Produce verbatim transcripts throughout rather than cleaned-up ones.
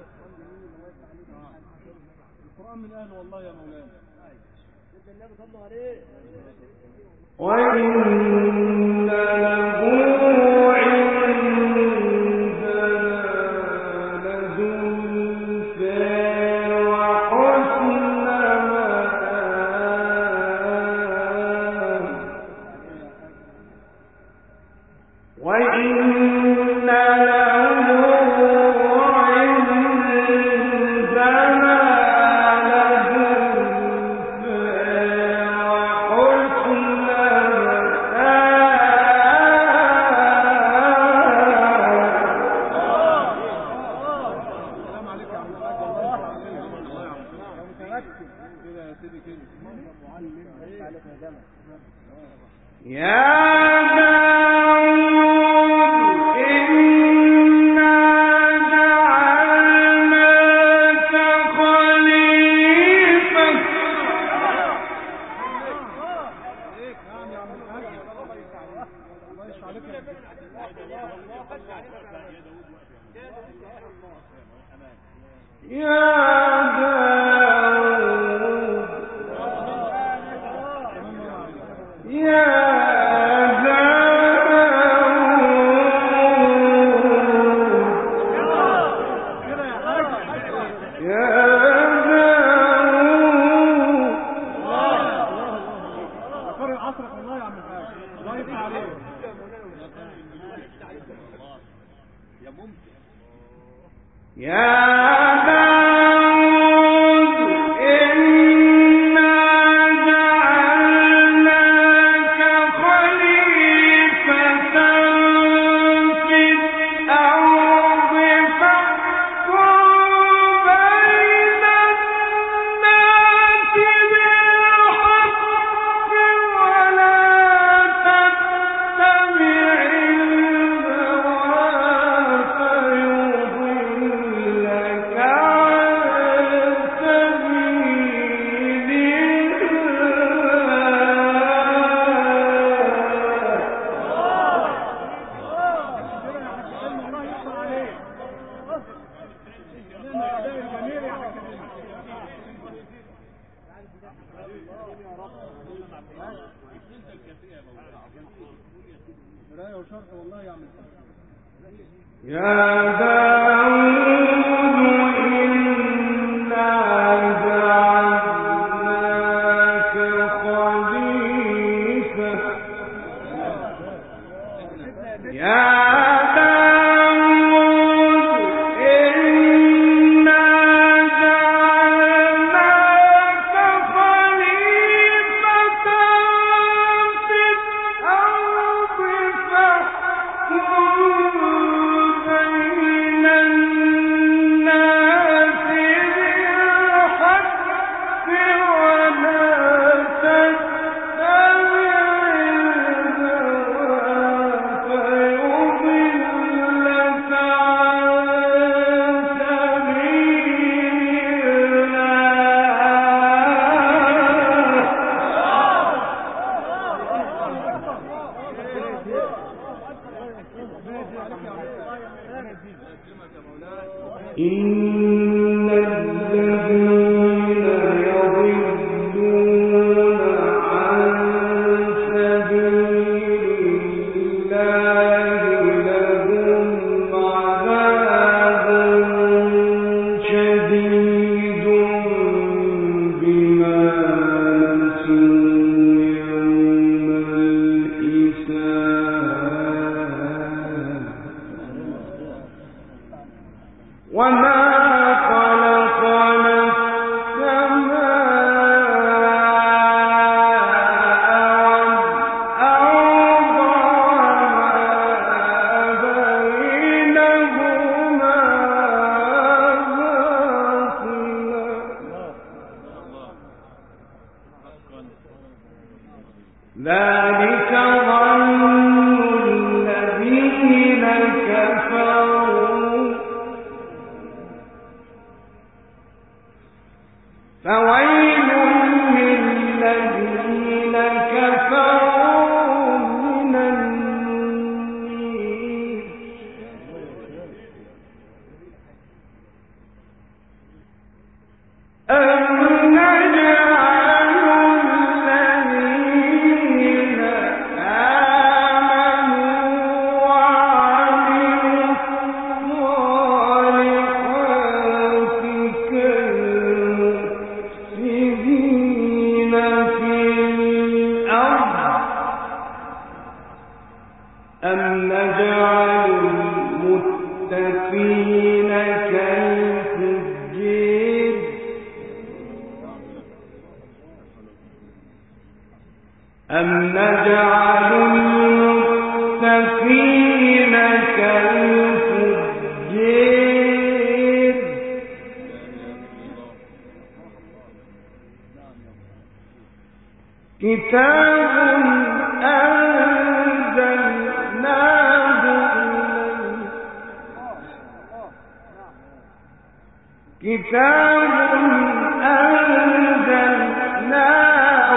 القرآن من أهله والله يا مولانا. وإن له نجعل المتقين كالفجار كتاب أنزلناه إليك كتاب أنزلناه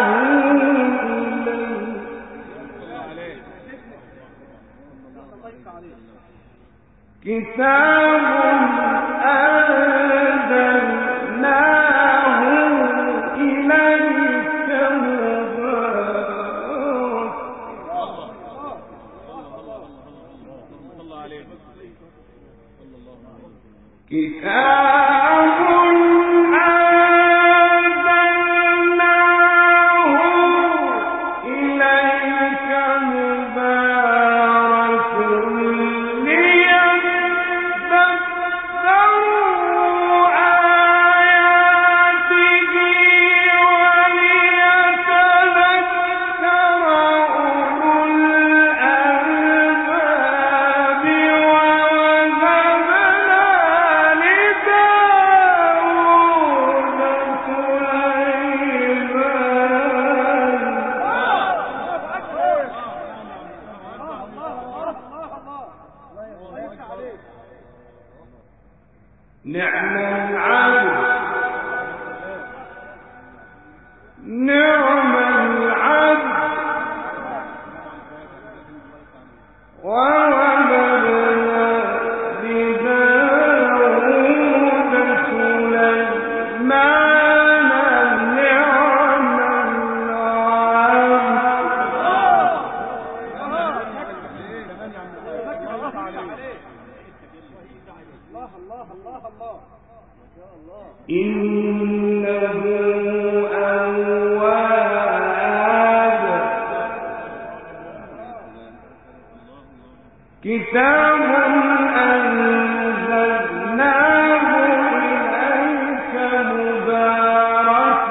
كتاب أنزلناه إليك مبارك كتاب أنزلناه إليك مبارك ليدبروا آياته وليتذكر أولو الألباب ووهبنا لداود سليمان نعم العبد نعم العبد ووهبنا لداود سليمان نعم العبد إنه أواب كتاب أنزلناه إليك مبارك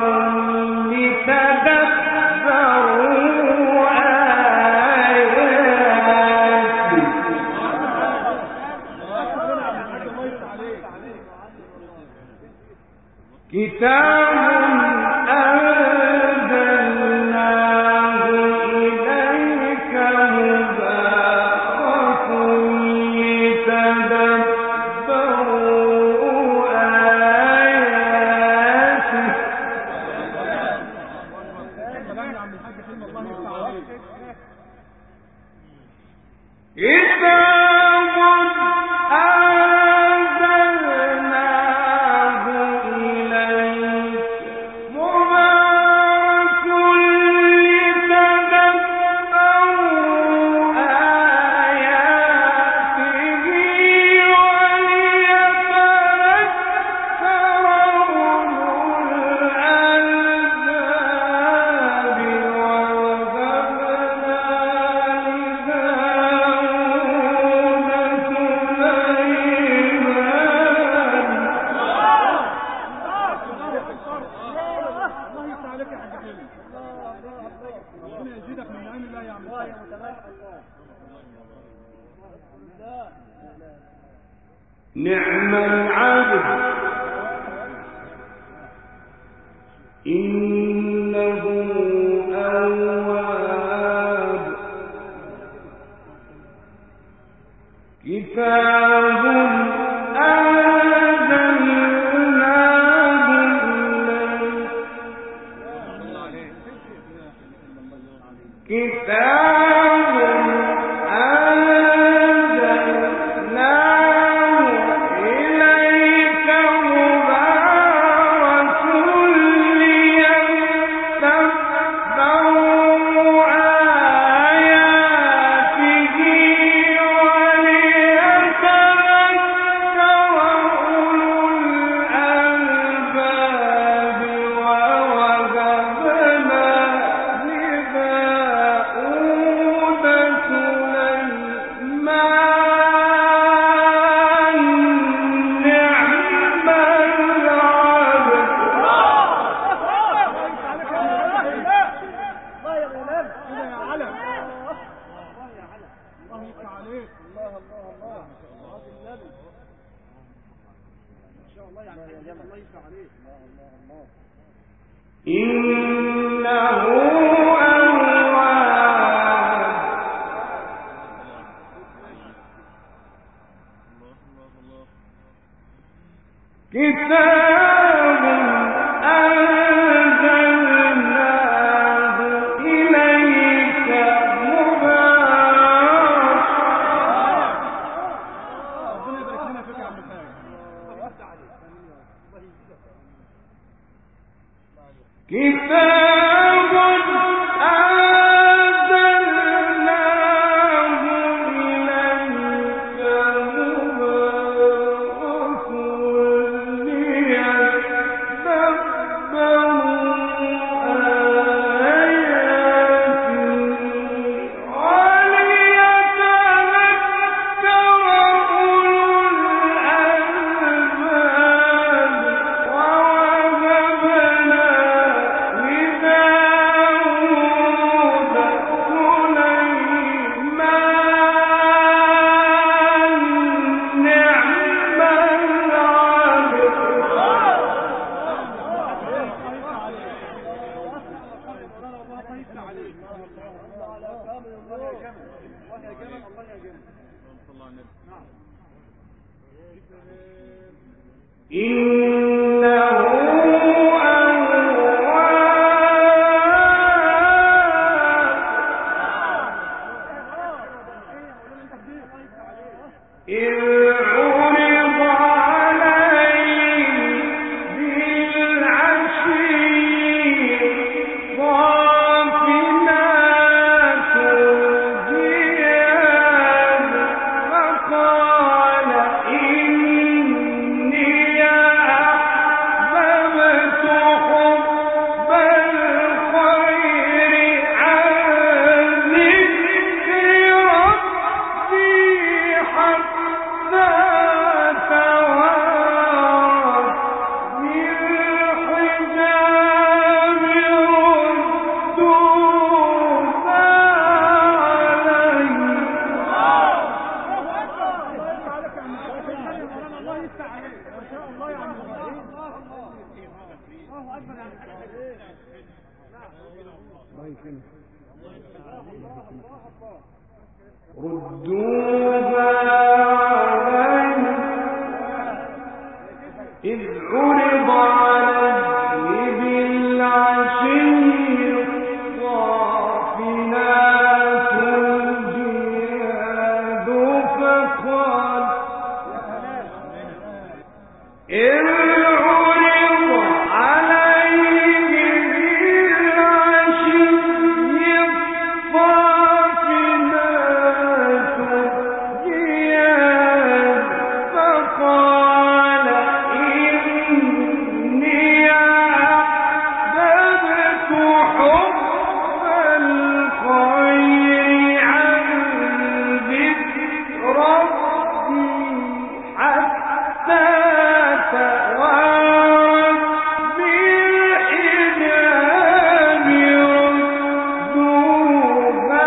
لتدبروا آياته كتاب أنزلناه إليك مبارك لتدبروا آياته كتاب أنزلناه إليك مبارك لتدبروا آياته وليتذكر أولو الألباب ووهبنا نعم العبد إنه أواب كتاب أنزلناه إليك كتاب أنزلناه إليك مبارك ليدبروا إنه كتاب أنزلناه إليك مبارك ربنا يبارك لنا فيك يا عم الحاج. كتاب أنزلناه إليك مبارك ليدبروا ردوها عليه إذ عرض عليه بالعشي الصافنات الجياد فقال إذ عرض عليه بالعشي الصافنات الجياد فقال إني أحببت حب الخير عن ذكر ربي حتى توارت بالحجاب ردوها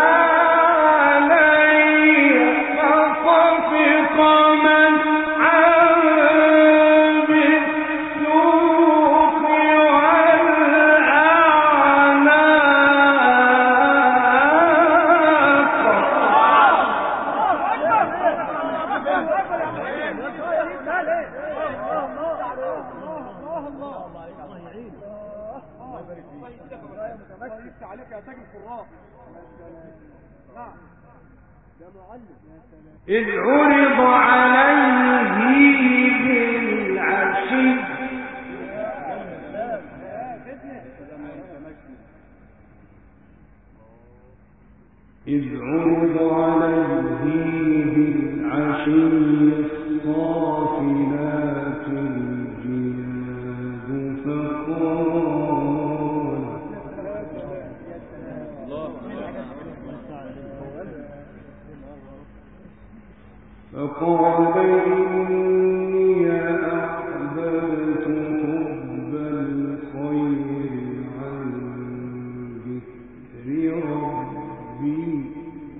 علي فطفق مسحا بالسوق عليك يا تاج القراء. نعم يا معلم. إذ عرض عليه بالعشي إذ عرض عليه بالعشي الصافنات الجياد فقال فقال إني أحببت حب الخير عن ذكر ربي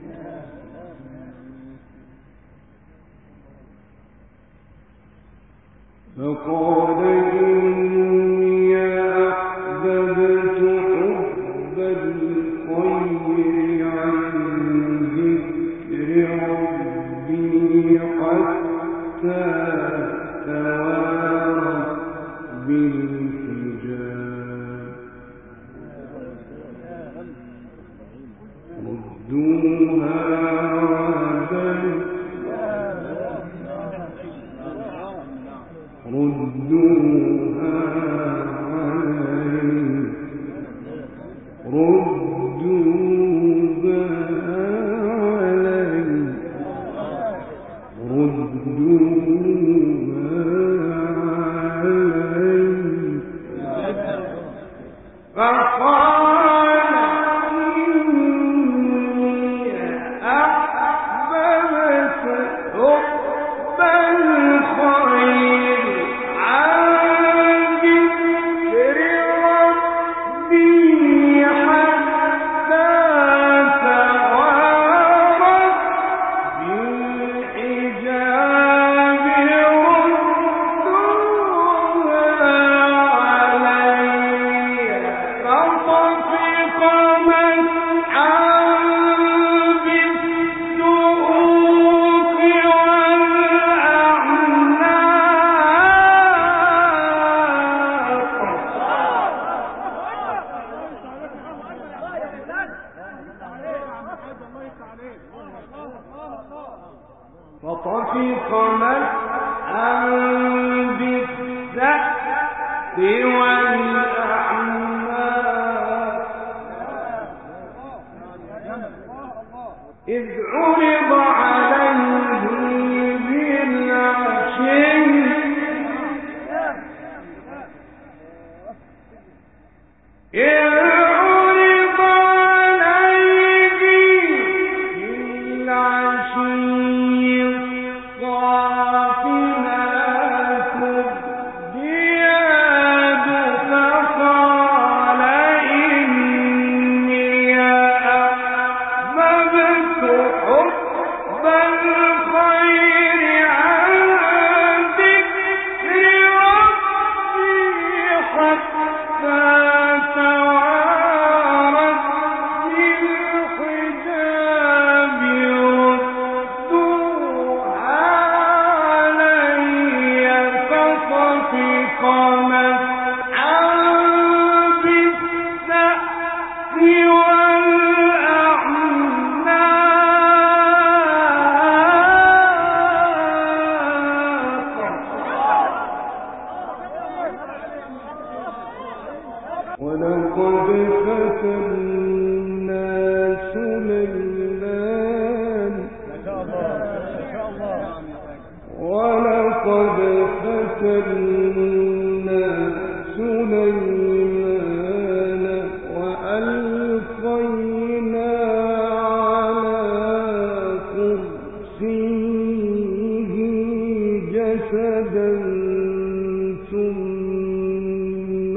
إذ عرض عليه بالعشي إذ عرض عليه بالعشي الصافنات الجياد فقال إني أحببت حب الخير عن ذكر ربي حتى توارت بالحجاب ردوها علي فطفق مسحا بالسأل ولقد فتنا سليمان ولقد فتنا سليمان وألقينا على كرسيه جسدا ثم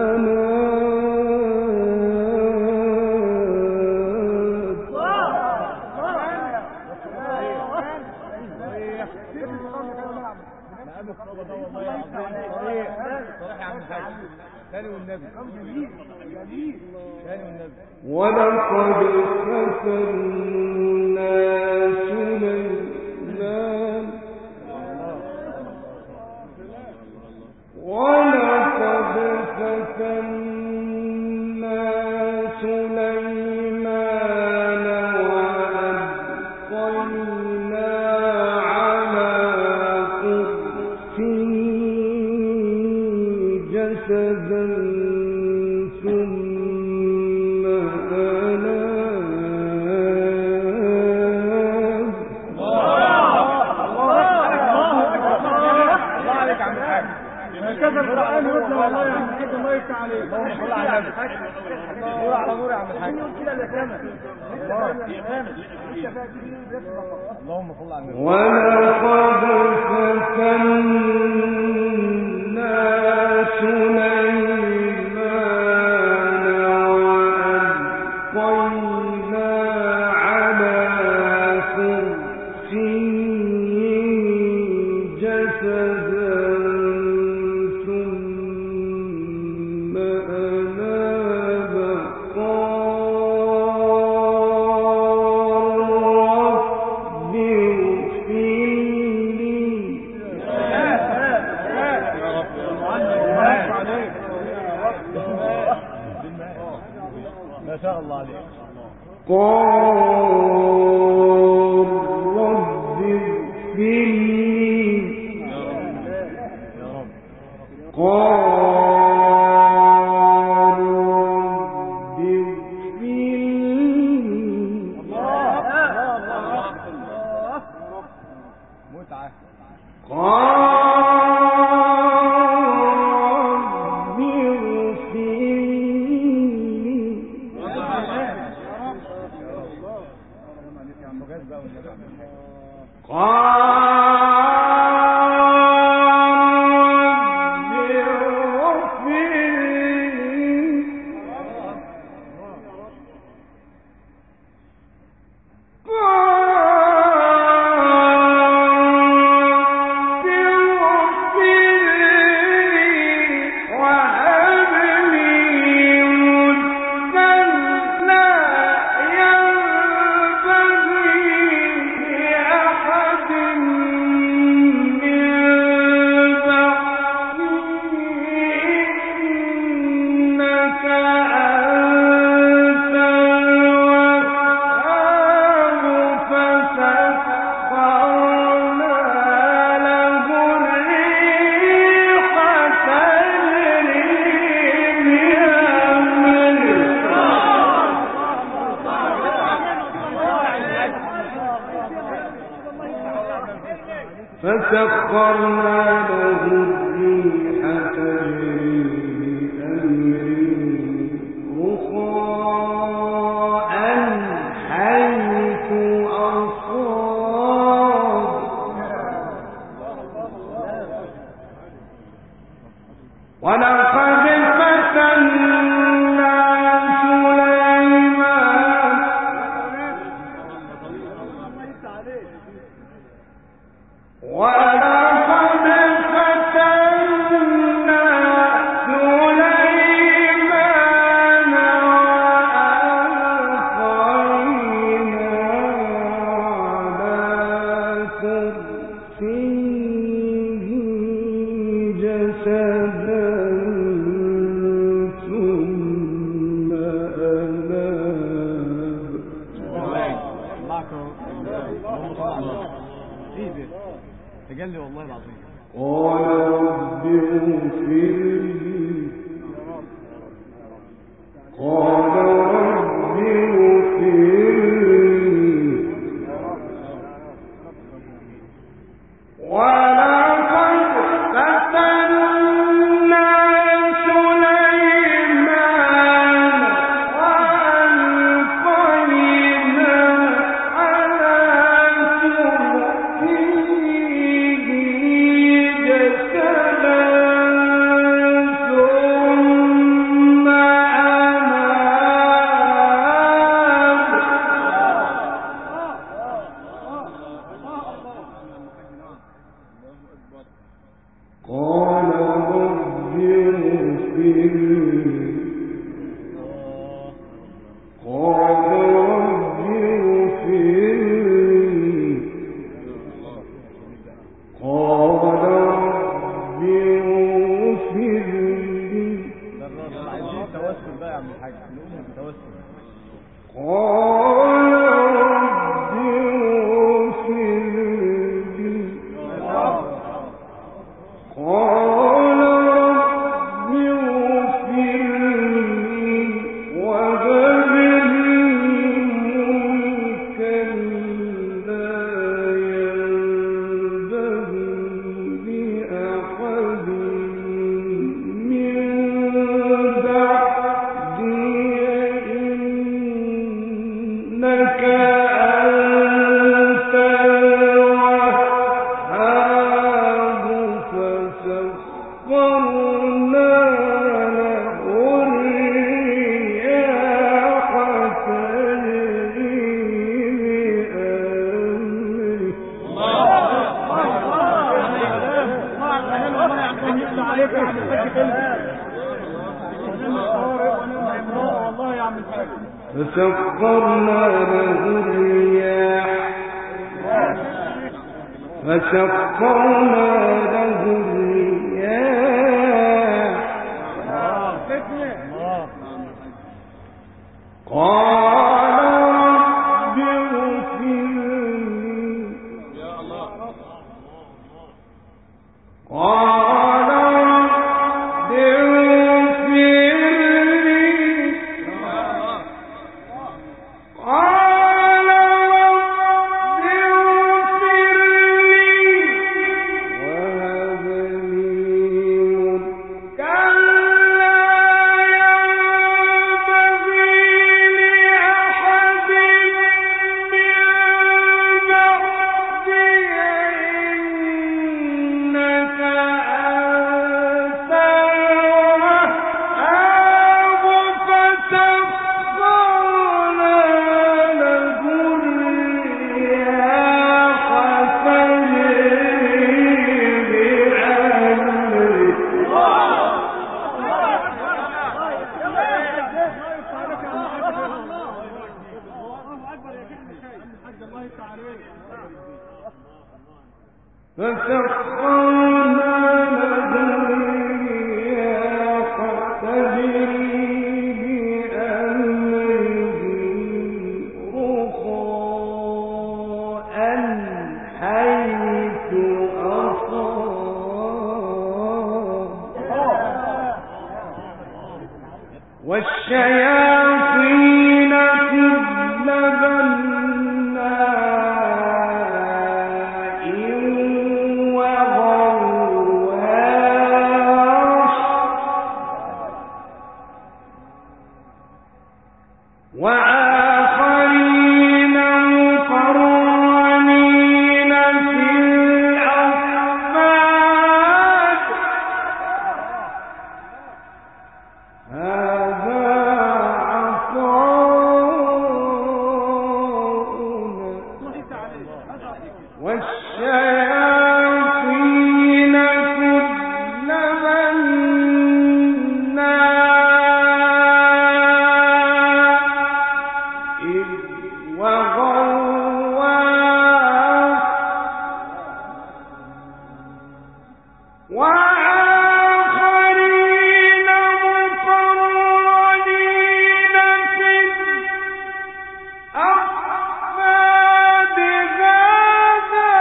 ولقد فتنا سليمان ولقد فتنا سليمان وألقينا على كرسيه جسدا ثم أناب كذا القرآن يقول والله يا عم الحاج الله يفتح عليك. اللهم صل على النبي. نور على نور يا عم الحاج. كده اللي كامل. اللهم صل على النبي. ولقد فتنا سليمان وألقينا على كرسيه جسدا ثم أناب قال رب اغفر لي ما شاء الله عليك. قال رب اغفر لي قال رب اغفر لي متعة. قال رب اغفر لي فسخرنا له الريح تجري بأمره رخاء حيث أصاب ولقد فتنا سليمان ولقد فتنا سليمان وألقينا على كرسيه جسدا ثم أناب تجلي والله العظيم. قال رب اغفر لي قال رب اغفر لي ولقد فتنا سليمان وألقينا على كرسيه جسدا ثم أناب قال رب اغفر لي قال رب اغفر لي قال رب اغفر لي عايزين توسل بقى يا عم الحاج، نقول بالتوسل. قال رب اغفر لي قال رب اغفر لي وهب لي ملكا لا ينبغي لأحد من بعدي إنك أنت الوهاب فسخرنا له الرياح تجري بأمره عليك يا عم الحاج والله يا عم الحاج. فسخرنا له الرياح فسخرنا له الرياح قال رب اغفر لي قال رب اغفر لي قال رب اغفر لي وهب لي ملكا لا ينبغي لأحد من بعدي إنك أنت الوهاب فسخرنا له الرياح تجري بأمره فسخرنا له الرياح تجري بأمره رخاء حيث أصاب والشياطين كل بناء وغواص وآخرين مقرنين في الأصفاد هذا عطاؤنا والشياطين كل بناء وغواص وآخرين مقرنين في الأصفاد هذا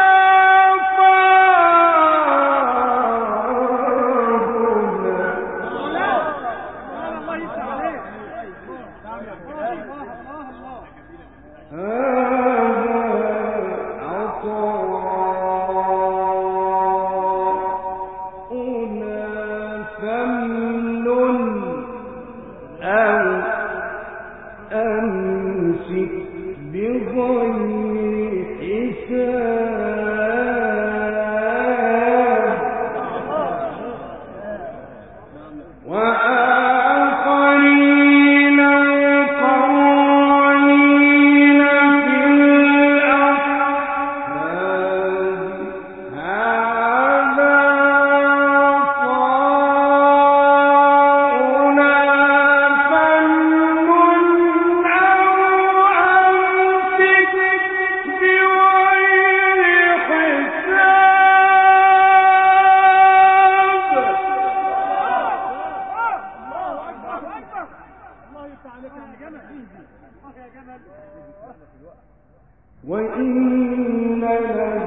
وإن له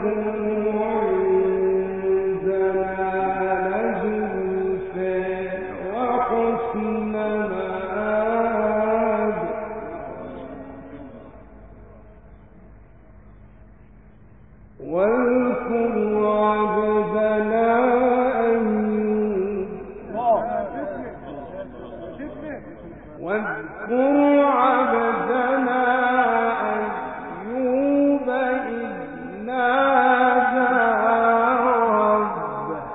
عندنا لزلفى وحسن مآب واذكر عبدنا أيوب واذكر عبدنا أيوب إذ نادى ربه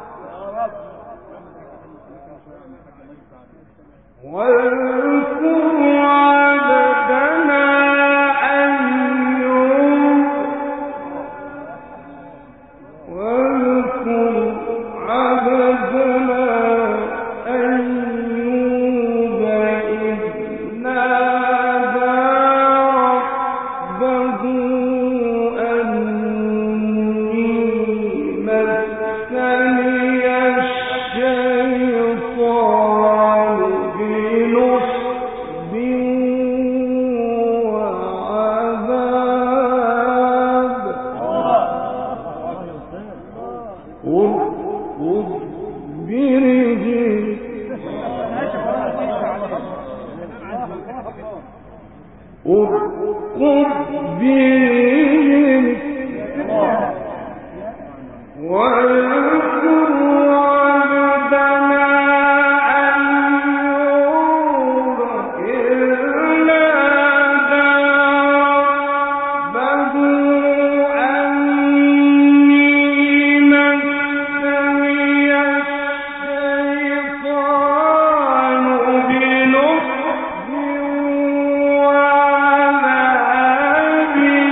واذكر عبدنا أيوب واذكر عبدنا أيوب إذ نادى ربه أني مسني الشيطان بنصب وعذاب اركض برجلك اركض برجلك واذكر عبدنا أيوب إذ نادى ربه أني مسني الشيطان بنصب وعذاب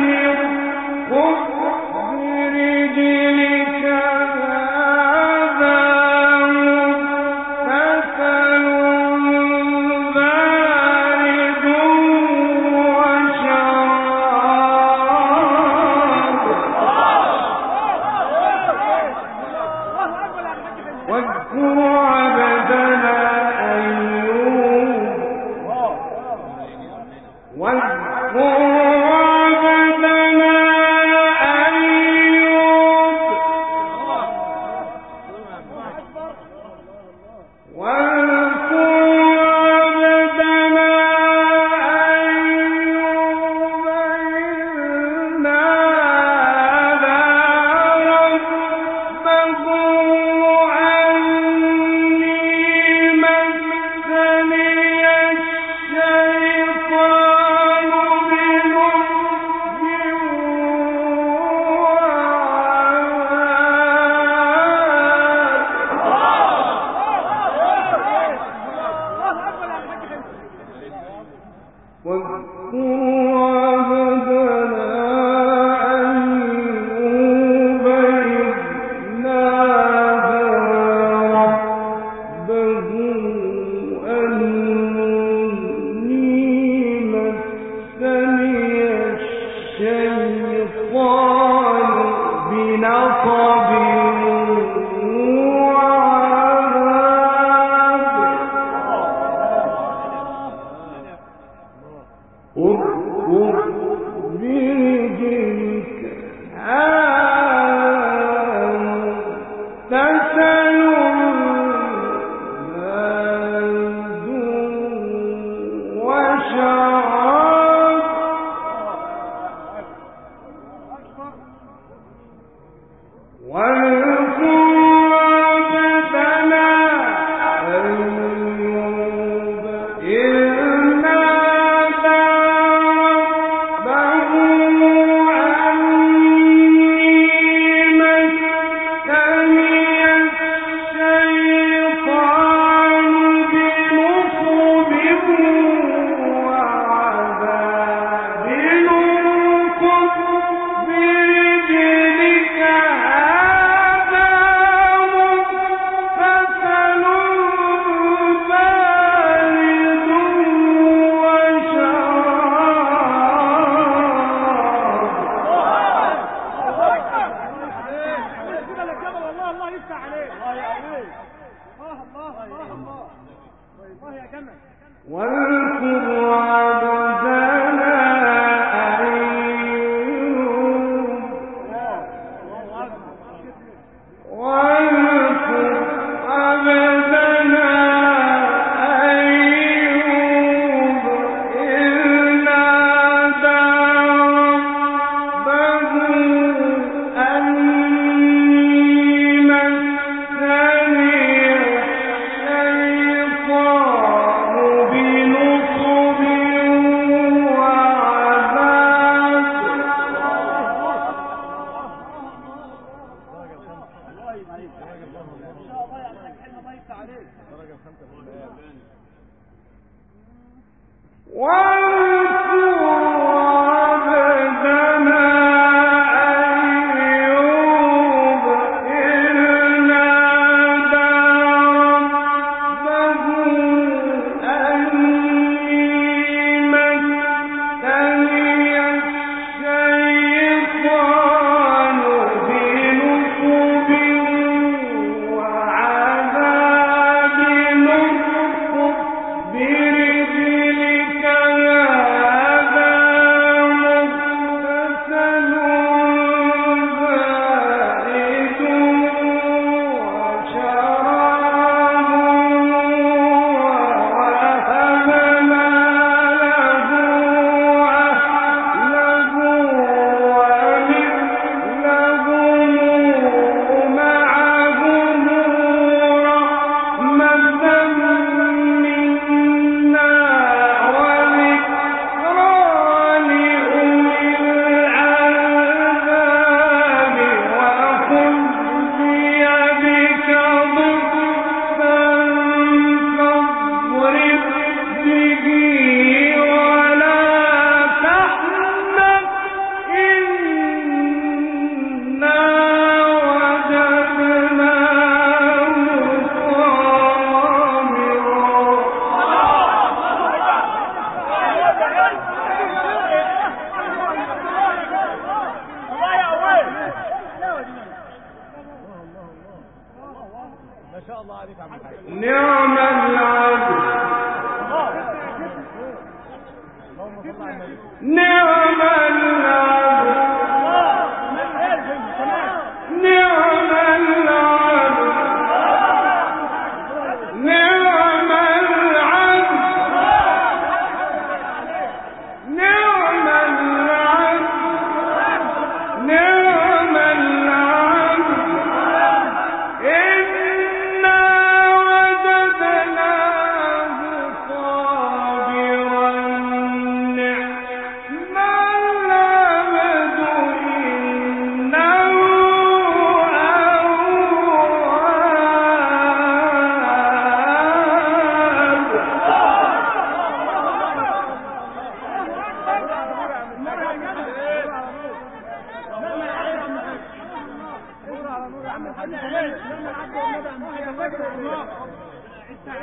برجلك يا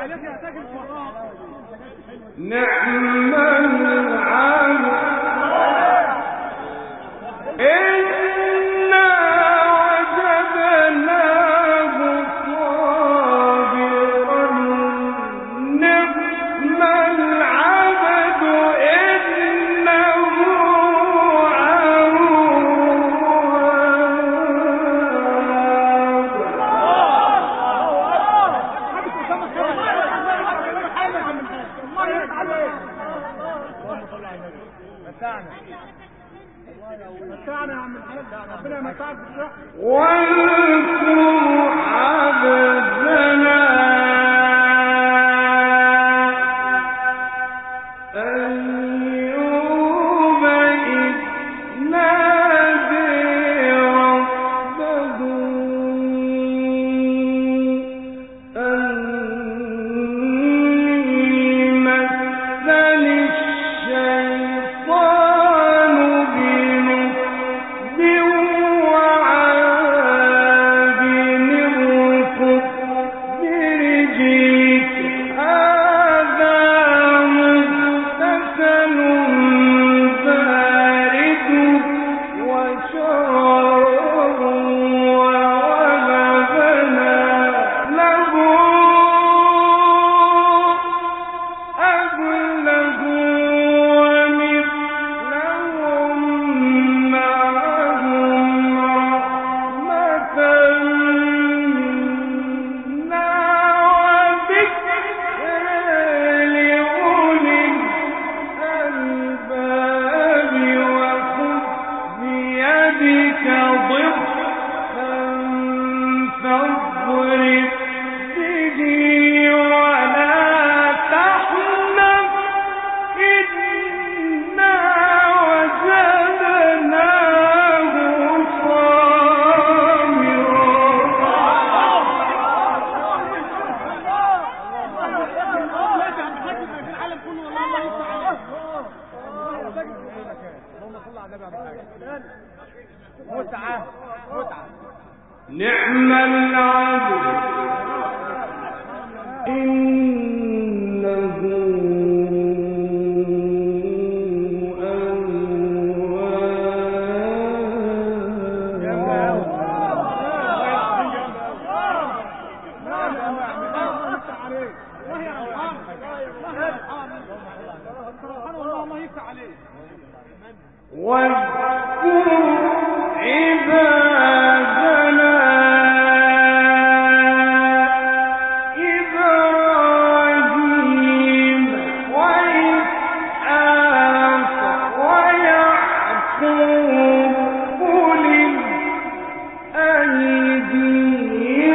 نعم العبد إنا وجدناه صابرا نعم العبد إنه متعنا يا عم الحاج، ربنا يمتعك بالصحة. واذكر عبدنا أيوب إذ نادى ربه أني مسني الشيطان بنصب وعذاب اركض برجلك هذا مغتسل بارد وشراب ووهبنا له أهله ومثلهم معهم رحمة منا وذكرى لأولي الألباب وخذ بيدك ضغطا فاضرب به ولا تحنث إنا وجدناه متعة متعة. نعم العبد إنه واذكر عبادنا إبراهيم وإسحاق ويعقوب أولي الأيدي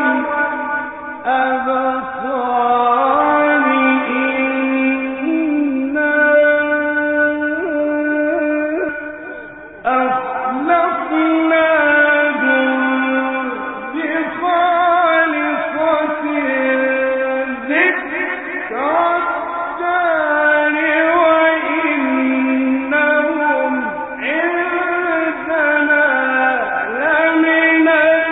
والأبصار إنا أخلصناهم بخالصة ذكرى الدار وإنهم عندنا لمن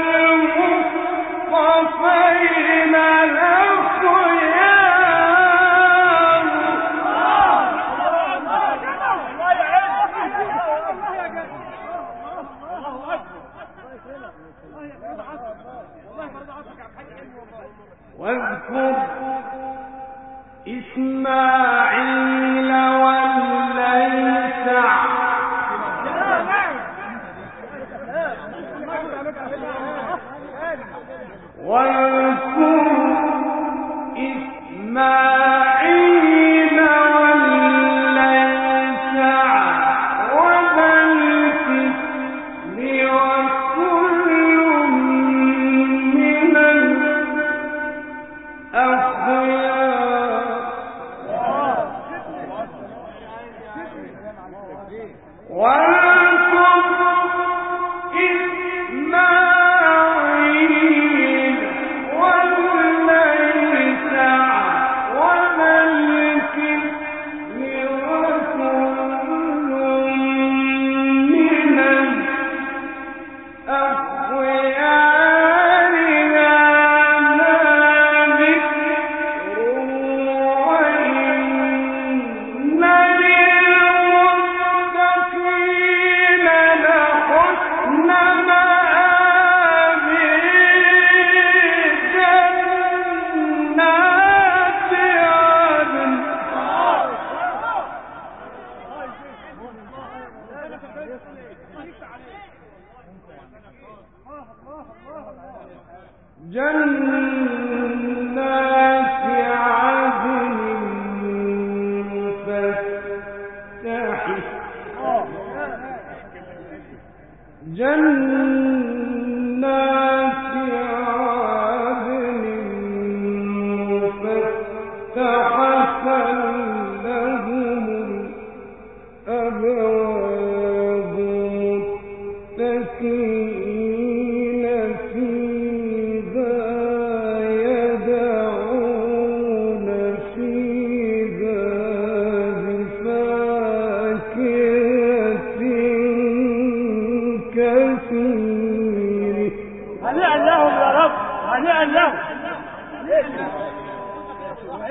المصطفين الأخيار. واذكر إسماعيل واليسع واذكر إسماعيل واليسع وذا الكفل وكل من الأخيار. واذكر إسماعيل واليسع وذا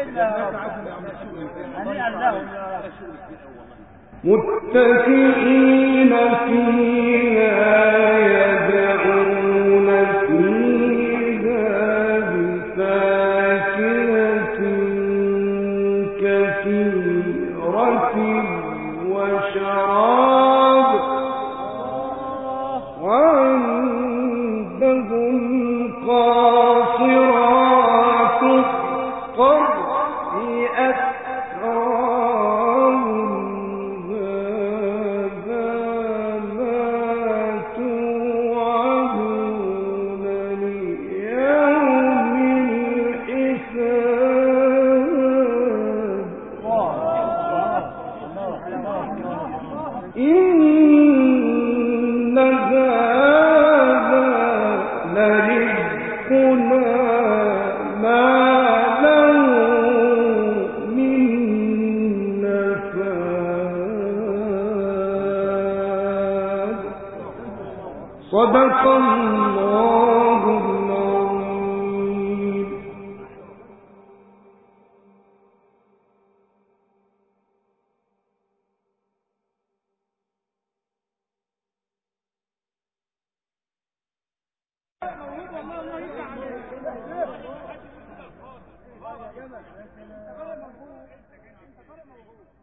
متكئين فيها يدعون فيها بفاكهة كثيرة وشراب وعندهم قاصرات الطرف أتراب هذا ما توعدون ليوم الحساب إن هذا لرزقنا ما له من نفاد صدق الله العظيم. والله الله يفتح عليك.